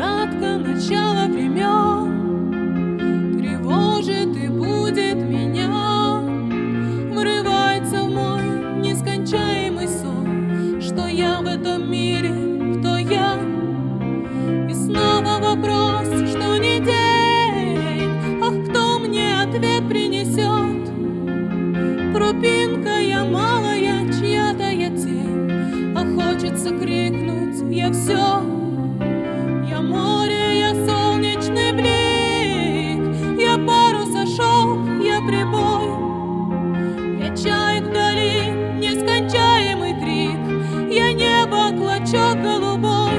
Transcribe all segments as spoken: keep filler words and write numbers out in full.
Загадка начала времен тревожит и будет меня, врывается в мой нескончаемый сон. Что я в этом мире, кто я? И снова вопрос, что не день, ах, кто мне ответ принесет? Крупинка я малая, чья-то я тень, а хочется крикнуть: я все. Я море, я солнечный блик, я паруса шелк, я прибой, я чаек вдали, нескончаемый крик, я небо, клочок голубой.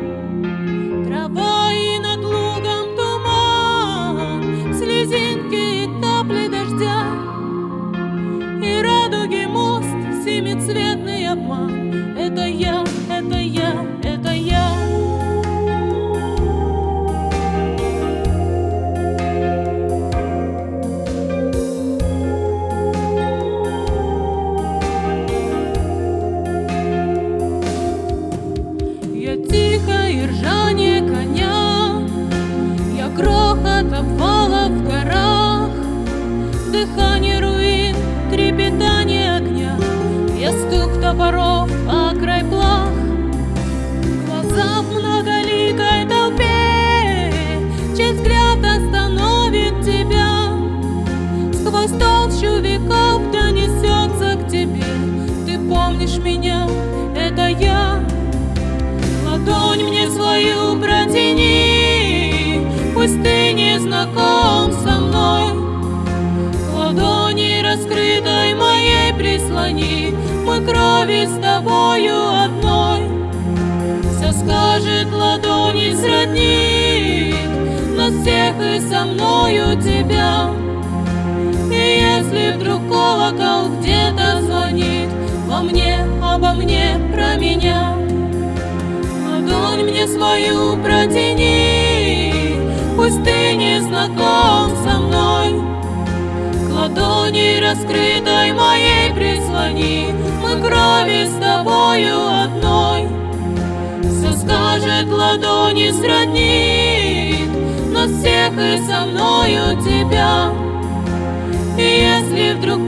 Трава и над лугом туман, слезинки и капли дождя, и радуги мост, семицветный обман. Это я, это я, это я. Я тихо и ржание коня, я грохот обвала в горах, дыхание руин, трепетание огня, я стук топоров о край плах. Глаза в многоликой толпе, чей взгляд остановит тебя, сквозь толщу веков донесется к тебе. Ты помнишь меня, это я. Ладонь мне свою протяни, пусть ты не знаком со мной. Ладони раскрытой моей прислони, мы крови с тобою одной. Все скажет, ладони сроднит нас всех и со мною тебя. И если вдруг колокол где-то звонит во мне, обо мне, про меня, ладонь мне свою протяни, пусть ты не знаком со мной. К ладони раскрытой моей прислони, мы крови с тобою одной. Все скажет, ладони сроднит нас всех и со мною тебя. И если вдруг